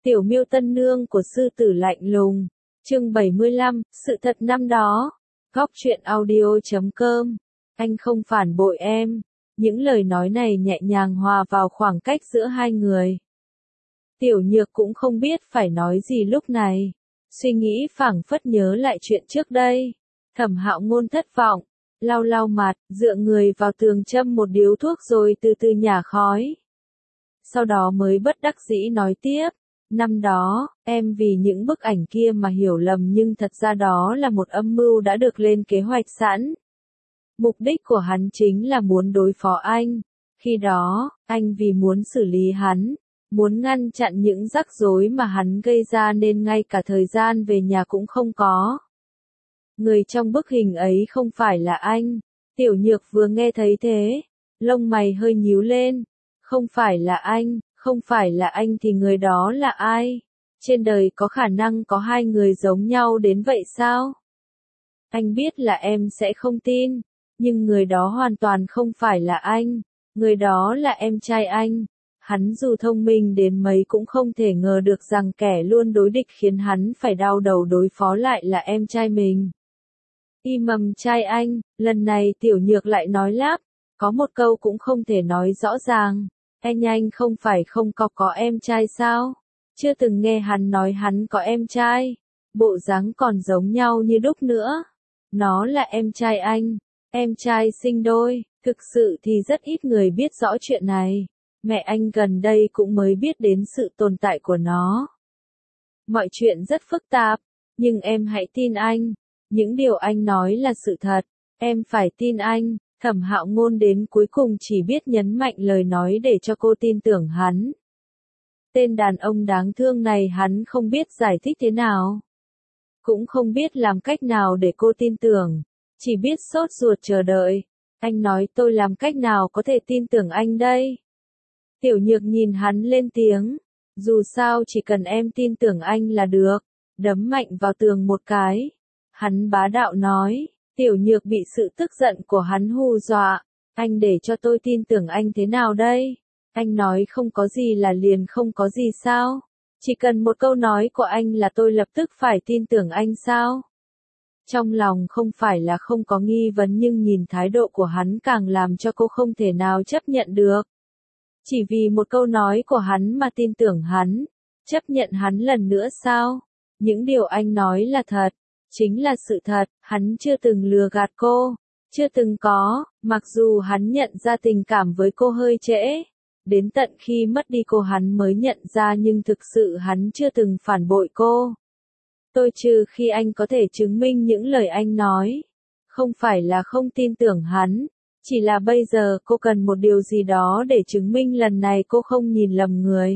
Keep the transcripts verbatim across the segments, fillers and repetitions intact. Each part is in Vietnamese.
Tiểu Miêu tân nương của sư tử lạnh lùng. Chương bảy mươi lăm, sự thật năm đó. Góc truyện audio chấm com. Anh không phản bội em. Những lời nói này nhẹ nhàng hòa vào khoảng cách giữa hai người. Tiểu Nhược cũng không biết phải nói gì lúc này. Suy nghĩ phảng phất nhớ lại chuyện trước đây. Thẩm Hạo Ngôn thất vọng, lau lau mặt, dựa người vào tường châm một điếu thuốc rồi từ từ nhả khói. Sau đó mới bất đắc dĩ nói tiếp. Năm đó, em vì những bức ảnh kia mà hiểu lầm nhưng thật ra đó là một âm mưu đã được lên kế hoạch sẵn. Mục đích của hắn chính là muốn đối phó anh. Khi đó, anh vì muốn xử lý hắn, muốn ngăn chặn những rắc rối mà hắn gây ra nên ngay cả thời gian về nhà cũng không có. Người trong bức hình ấy không phải là anh. Tiểu Nhược vừa nghe thấy thế, lông mày hơi nhíu lên. Không phải là anh. Không phải là anh thì người đó là ai? Trên đời có khả năng có hai người giống nhau đến vậy sao? Anh biết là em sẽ không tin, nhưng người đó hoàn toàn không phải là anh. Người đó là em trai anh. Hắn dù thông minh đến mấy cũng không thể ngờ được rằng kẻ luôn đối địch khiến hắn phải đau đầu đối phó lại là em trai mình. Y mầm trai anh, lần này Tiểu Nhược lại nói lắp, có một câu cũng không thể nói rõ ràng. Anh anh không phải không có có em trai sao? Chưa từng nghe hắn nói hắn có em trai. Bộ dáng còn giống nhau như đúc nữa. Nó là em trai anh. Em trai sinh đôi. Thực sự thì rất ít người biết rõ chuyện này. Mẹ anh gần đây cũng mới biết đến sự tồn tại của nó. Mọi chuyện rất phức tạp. Nhưng em hãy tin anh. Những điều anh nói là sự thật. Em phải tin anh. Thẩm Hạo Ngôn đến cuối cùng chỉ biết nhấn mạnh lời nói để cho cô tin tưởng hắn. Tên đàn ông đáng thương này hắn không biết giải thích thế nào. Cũng không biết làm cách nào để cô tin tưởng. Chỉ biết sốt ruột chờ đợi. Anh nói tôi làm cách nào có thể tin tưởng anh đây? Tiểu Nhược nhìn hắn lên tiếng. Dù sao chỉ cần em tin tưởng anh là được. Đấm mạnh vào tường một cái. Hắn bá đạo nói. Tiểu Nhược bị sự tức giận của hắn hù dọa. Anh để cho tôi tin tưởng anh thế nào đây? Anh nói không có gì là liền không có gì sao? Chỉ cần một câu nói của anh là tôi lập tức phải tin tưởng anh sao? Trong lòng không phải là không có nghi vấn nhưng nhìn thái độ của hắn càng làm cho cô không thể nào chấp nhận được. Chỉ vì một câu nói của hắn mà tin tưởng hắn. Chấp nhận hắn lần nữa sao? Những điều anh nói là thật. Chính là sự thật, hắn chưa từng lừa gạt cô, chưa từng có, mặc dù hắn nhận ra tình cảm với cô hơi trễ. Đến tận khi mất đi cô hắn mới nhận ra nhưng thực sự hắn chưa từng phản bội cô. Tôi trừ khi anh có thể chứng minh những lời anh nói. Không phải là không tin tưởng hắn, chỉ là bây giờ cô cần một điều gì đó để chứng minh lần này cô không nhìn lầm người.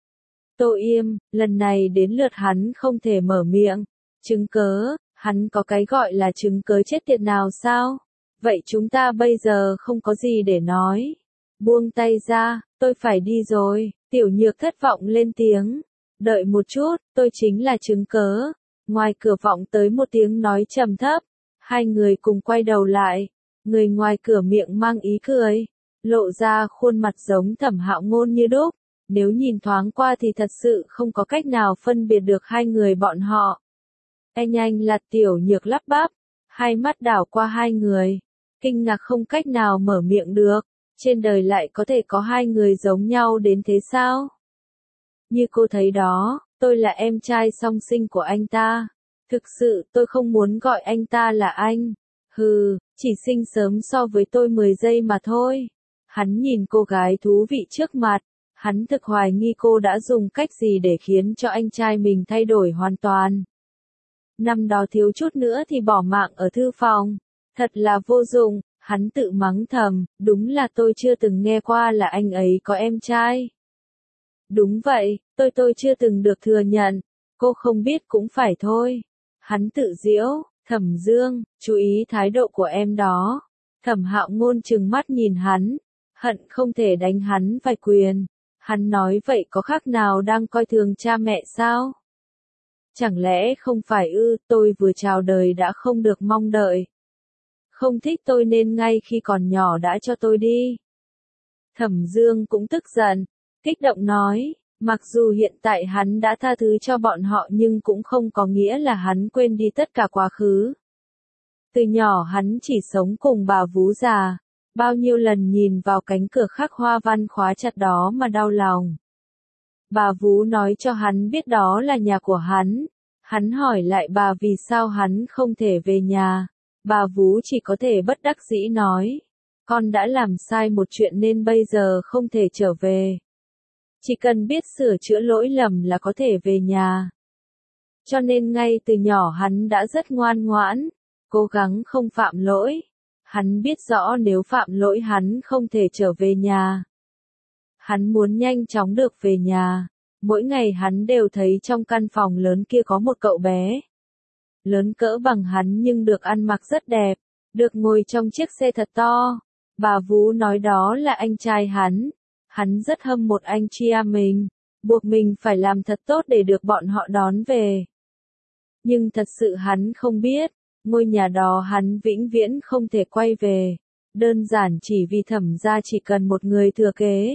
Tô im, lần này đến lượt hắn không thể mở miệng. Chứng cớ, hắn có cái gọi là chứng cớ chết tiệt nào sao? Vậy chúng ta bây giờ không có gì để nói. Buông tay ra, tôi phải đi rồi. Tiểu Nhược thất vọng lên tiếng. Đợi một chút, tôi chính là chứng cớ. Ngoài cửa vọng tới một tiếng nói trầm thấp. Hai người cùng quay đầu lại. Người ngoài cửa miệng mang ý cười. Lộ ra khuôn mặt giống Thẩm Hạo Ngôn như đúc. Nếu nhìn thoáng qua thì thật sự không có cách nào phân biệt được hai người bọn họ. Anh anh là Tiểu Nhược lắp bắp, hai mắt đảo qua hai người, kinh ngạc không cách nào mở miệng được, trên đời lại có thể có hai người giống nhau đến thế sao? Như cô thấy đó, tôi là em trai song sinh của anh ta, thực sự tôi không muốn gọi anh ta là anh, hừ, chỉ sinh sớm so với tôi mười giây mà thôi. Hắn nhìn cô gái thú vị trước mặt, hắn thực hoài nghi cô đã dùng cách gì để khiến cho anh trai mình thay đổi hoàn toàn. Năm đó thiếu chút nữa thì bỏ mạng ở thư phòng. Thật là vô dụng, hắn tự mắng thầm, đúng là tôi chưa từng nghe qua là anh ấy có em trai. Đúng vậy, tôi tôi chưa từng được thừa nhận, cô không biết cũng phải thôi. Hắn tự giễu, Thẩm Dương, chú ý thái độ của em đó. Thẩm Hạo Ngôn trừng mắt nhìn hắn, hận không thể đánh hắn vài quyền. Hắn nói vậy có khác nào đang coi thường cha mẹ sao? Chẳng lẽ không phải ư, tôi vừa chào đời đã không được mong đợi. Không thích tôi nên ngay khi còn nhỏ đã cho tôi đi. Thẩm Dương cũng tức giận, kích động nói, Mặc dù hiện tại hắn đã tha thứ cho bọn họ nhưng cũng không có nghĩa là hắn quên đi tất cả quá khứ. Từ nhỏ hắn chỉ sống cùng bà vú già, bao nhiêu lần nhìn vào cánh cửa khắc hoa văn khóa chặt đó mà đau lòng. Bà vú nói cho hắn biết đó là nhà của hắn. Hắn hỏi lại bà vì sao hắn không thể về nhà. Bà vú chỉ có thể bất đắc dĩ nói. Con đã làm sai một chuyện nên bây giờ không thể trở về. Chỉ cần biết sửa chữa lỗi lầm là có thể về nhà. Cho nên ngay từ nhỏ hắn đã rất ngoan ngoãn, cố gắng không phạm lỗi. Hắn biết rõ nếu phạm lỗi hắn không thể trở về nhà. Hắn muốn nhanh chóng được về nhà. Mỗi ngày hắn đều thấy trong căn phòng lớn kia có một cậu bé. Lớn cỡ bằng hắn nhưng được ăn mặc rất đẹp, được ngồi trong chiếc xe thật to. Bà vú nói đó là anh trai hắn. Hắn rất hâm mộ anh chia mình, buộc mình phải làm thật tốt để được bọn họ đón về. Nhưng thật sự hắn không biết, ngôi nhà đó hắn vĩnh viễn không thể quay về, đơn giản chỉ vì Thẩm gia chỉ cần một người thừa kế.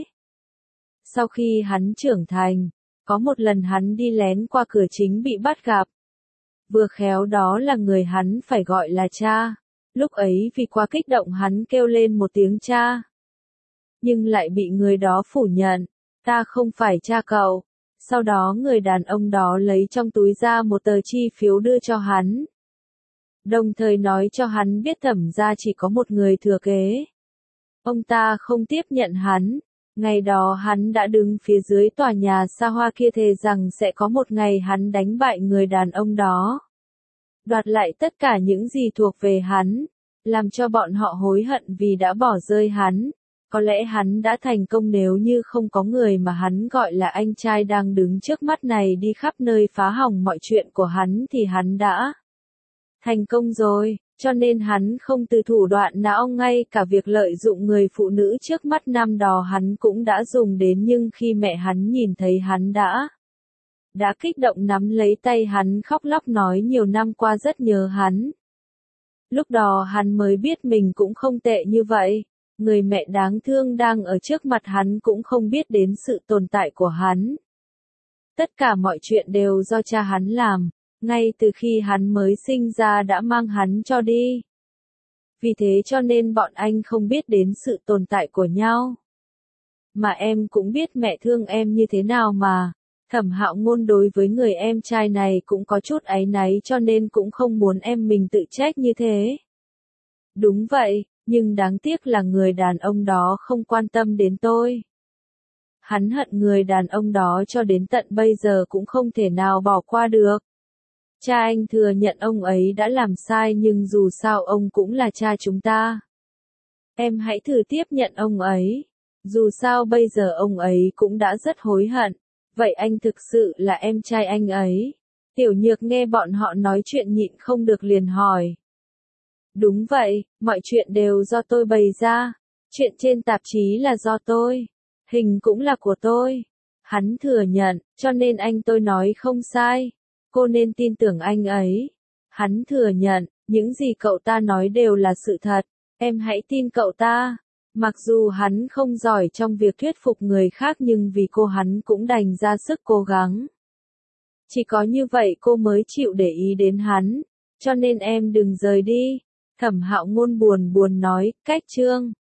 Sau khi hắn trưởng thành, có một lần hắn đi lén qua cửa chính bị bắt gặp. Vừa khéo đó là người hắn phải gọi là cha, lúc ấy vì quá kích động hắn kêu lên một tiếng cha. Nhưng lại bị người đó phủ nhận, ta không phải cha cậu. Sau đó người đàn ông đó lấy trong túi ra một tờ chi phiếu đưa cho hắn. Đồng thời nói cho hắn biết Thẩm gia chỉ có một người thừa kế. Ông ta không tiếp nhận hắn. Ngày đó hắn đã đứng phía dưới tòa nhà xa hoa kia thề rằng sẽ có một ngày hắn đánh bại người đàn ông đó. Đoạt lại tất cả những gì thuộc về hắn, làm cho bọn họ hối hận vì đã bỏ rơi hắn. Có lẽ hắn đã thành công nếu như không có người mà hắn gọi là anh trai đang đứng trước mắt này đi khắp nơi phá hỏng mọi chuyện của hắn thì hắn đã thành công rồi, cho nên hắn không từ thủ đoạn nào, ngay cả việc lợi dụng người phụ nữ trước mắt năm đó hắn cũng đã dùng đến, nhưng khi mẹ hắn nhìn thấy hắn đã đã kích động nắm lấy tay hắn khóc lóc nói nhiều năm qua rất nhớ hắn. Lúc đó hắn mới biết mình cũng không tệ như vậy. Người mẹ đáng thương đang ở trước mặt hắn cũng không biết đến sự tồn tại của hắn. Tất cả mọi chuyện đều do cha hắn làm, ngay từ khi hắn mới sinh ra đã mang hắn cho đi. Vì thế cho nên bọn anh không biết đến sự tồn tại của nhau. Mà em cũng biết mẹ thương em như thế nào mà. Thẩm Hạo Ngôn đối với người em trai này cũng có chút áy náy cho nên cũng không muốn em mình tự trách như thế. Đúng vậy. Nhưng đáng tiếc là người đàn ông đó không quan tâm đến tôi. Hắn hận người đàn ông đó cho đến tận bây giờ cũng không thể nào bỏ qua được. Cha anh thừa nhận ông ấy đã làm sai nhưng dù sao ông cũng là cha chúng ta. Em hãy thử tiếp nhận ông ấy. Dù sao bây giờ ông ấy cũng đã rất hối hận. Vậy anh thực sự là em trai anh ấy. Tiểu Nhược nghe bọn họ nói chuyện nhịn không được liền hỏi. Đúng vậy, mọi chuyện đều do tôi bày ra. Chuyện trên tạp chí là do tôi. Hình cũng là của tôi. Hắn thừa nhận, cho nên anh tôi nói không sai. Cô nên tin tưởng anh ấy. Hắn thừa nhận, những gì cậu ta nói đều là sự thật. Em hãy tin cậu ta. Mặc dù hắn không giỏi trong việc thuyết phục người khác nhưng vì cô hắn cũng đành ra sức cố gắng. Chỉ có như vậy cô mới chịu để ý đến hắn. Cho nên em đừng rời đi. Thẩm Hạo Ngôn buồn buồn nói, cách chương.